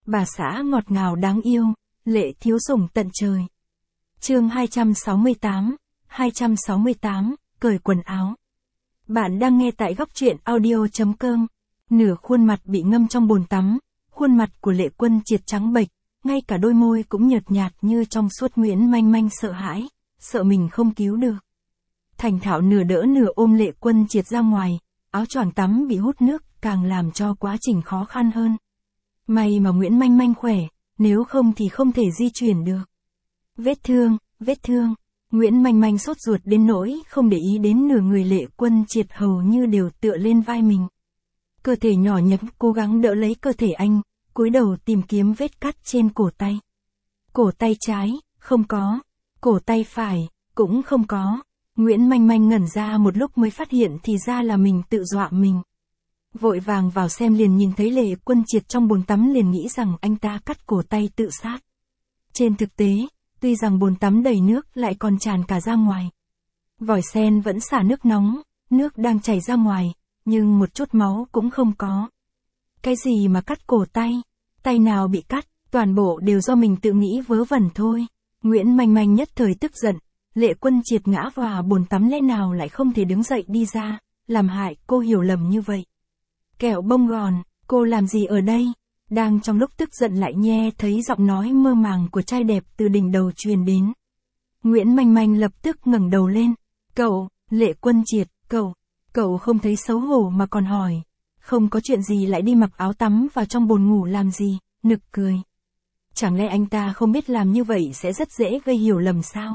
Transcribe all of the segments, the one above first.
bà xã ngọt ngào đáng yêu, Lệ thiếu sủng tận trời. Chương 268, cởi quần áo. Bạn đang nghe tại góc truyện audio.com. Nửa khuôn mặt bị ngâm trong bồn tắm, khuôn mặt của Lệ Quân Triệt trắng bệch, ngay cả đôi môi cũng nhợt nhạt như trong suốt. Nguyễn Manh Manh sợ hãi, sợ mình không cứu được. Thành thạo nửa đỡ nửa ôm Lệ Quân Triệt ra ngoài, áo choàng tắm bị hút nước, càng làm cho quá trình khó khăn hơn. May mà Nguyễn Manh Manh khỏe, nếu không thì không thể di chuyển được. Vết thương, Nguyễn Manh Manh sốt ruột đến nỗi không để ý đến nửa người Lệ Quân Triệt hầu như đều tựa lên vai mình. Cơ thể nhỏ nhắn cố gắng đỡ lấy cơ thể anh, cúi đầu tìm kiếm vết cắt trên cổ tay. Cổ tay trái, không có. Cổ tay phải, cũng không có. Nguyễn Manh Manh ngẩn ra một lúc mới phát hiện thì ra là mình tự dọa mình. Vội vàng vào xem liền nhìn thấy Lệ Quân Triệt trong bồn tắm, liền nghĩ rằng anh ta cắt cổ tay tự sát. Trên thực tế, tuy rằng bồn tắm đầy nước lại còn tràn cả ra ngoài. Vòi sen vẫn xả nước nóng, nước đang chảy ra ngoài, nhưng một chút máu cũng không có. Cái gì mà cắt cổ tay? Tay nào bị cắt, toàn bộ đều do mình tự nghĩ vớ vẩn thôi. Nguyễn Manh Manh nhất thời tức giận, Lệ Quân Triệt ngã vào bồn tắm lẽ nào lại không thể đứng dậy đi ra, làm hại cô hiểu lầm như vậy. Kẹo bông gòn, cô làm gì ở đây? Đang trong lúc tức giận lại nghe thấy giọng nói mơ màng của trai đẹp từ đỉnh đầu truyền đến. Nguyễn Manh Manh lập tức ngẩng đầu lên. Cậu, Lệ Quân Triệt, cậu không thấy xấu hổ mà còn hỏi. Không có chuyện gì lại đi mặc áo tắm vào trong bồn ngủ làm gì, nực cười. Chẳng lẽ anh ta không biết làm như vậy sẽ rất dễ gây hiểu lầm sao?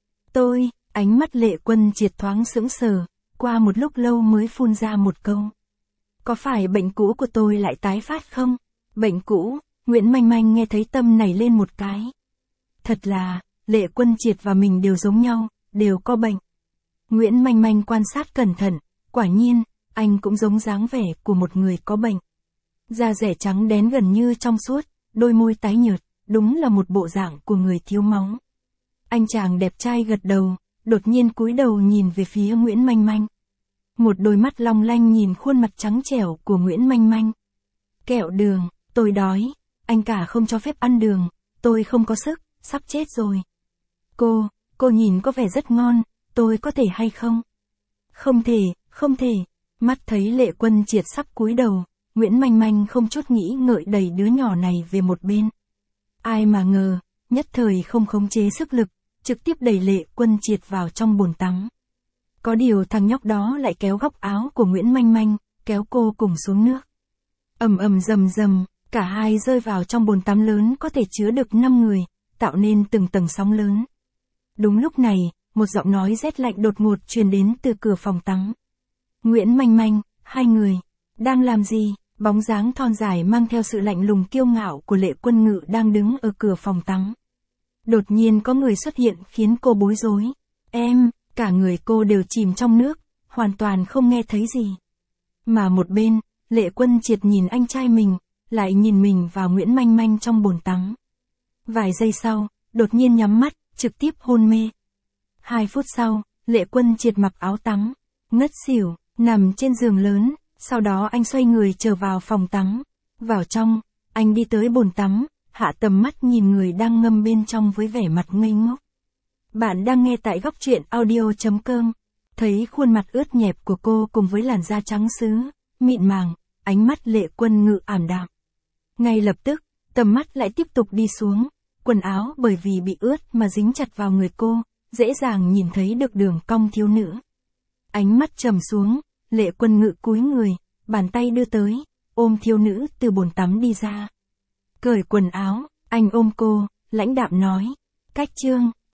Ánh mắt Lệ Quân Triệt thoáng sững sờ, qua một lúc lâu mới phun ra một câu. Có phải bệnh cũ của tôi lại tái phát không? Bệnh cũ, Nguyễn Manh Manh nghe thấy tâm nảy lên một cái. Thật là, Lệ Quân Triệt và mình đều giống nhau, đều có bệnh. Nguyễn Manh Manh quan sát cẩn thận, quả nhiên, anh cũng giống dáng vẻ của một người có bệnh. Da rẻ trắng đén gần như trong suốt, đôi môi tái nhợt, đúng là một bộ dạng của người thiếu máu. Anh chàng đẹp trai gật đầu, đột nhiên cúi đầu nhìn về phía Nguyễn Manh Manh. Một đôi mắt long lanh nhìn khuôn mặt trắng trẻo của Nguyễn Manh Manh. Kẹo đường, tôi đói, anh cả không cho phép ăn đường, tôi không có sức, sắp chết rồi. Cô nhìn có vẻ rất ngon, tôi có thể hay không? Không thể, mắt thấy Lệ Quân Triệt sắp cúi đầu, Nguyễn Manh Manh không chút nghĩ ngợi đẩy đứa nhỏ này về một bên. Ai mà ngờ, nhất thời không khống chế sức lực, trực tiếp đẩy Lệ Quân Triệt vào trong bồn tắm. Có điều thằng nhóc đó lại kéo góc áo của Nguyễn Manh Manh, kéo cô cùng xuống nước. Ầm rầm, cả hai rơi vào trong bồn tắm lớn có thể chứa được 5 người, tạo nên từng tầng sóng lớn. Đúng lúc này, một giọng nói rét lạnh đột ngột truyền đến từ cửa phòng tắm. Nguyễn Manh Manh, hai người, đang làm gì? Bóng dáng thon dài mang theo sự lạnh lùng kiêu ngạo của Lệ Quân Ngự đang đứng ở cửa phòng tắm. Đột nhiên có người xuất hiện khiến cô bối rối. Cả người cô đều chìm trong nước, hoàn toàn không nghe thấy gì. Mà một bên, Lệ Quân Triệt nhìn anh trai mình, lại nhìn mình vào Nguyễn Manh Manh trong bồn tắm. Vài giây sau, đột nhiên nhắm mắt, trực tiếp hôn mê. 2 phút sau, Lệ Quân Triệt mặc áo tắm, ngất xỉu, nằm trên giường lớn, sau đó anh xoay người trở vào phòng tắm. Vào trong, anh đi tới bồn tắm, hạ tầm mắt nhìn người đang ngâm bên trong với vẻ mặt ngây ngốc. Bạn đang nghe tại góc truyện audio.com. Thấy khuôn mặt ướt nhẹp của cô cùng với làn da trắng sứ, mịn màng, ánh mắt Lệ Quân Ngự ảm đạm. Ngay lập tức, tầm mắt lại tiếp tục đi xuống, quần áo bởi vì bị ướt mà dính chặt vào người cô, dễ dàng nhìn thấy được đường cong thiếu nữ. Ánh mắt trầm xuống, Lệ Quân Ngự cúi người, bàn tay đưa tới, ôm thiếu nữ từ bồn tắm đi ra. Cởi quần áo, anh ôm cô, lãnh đạm nói. Cách chương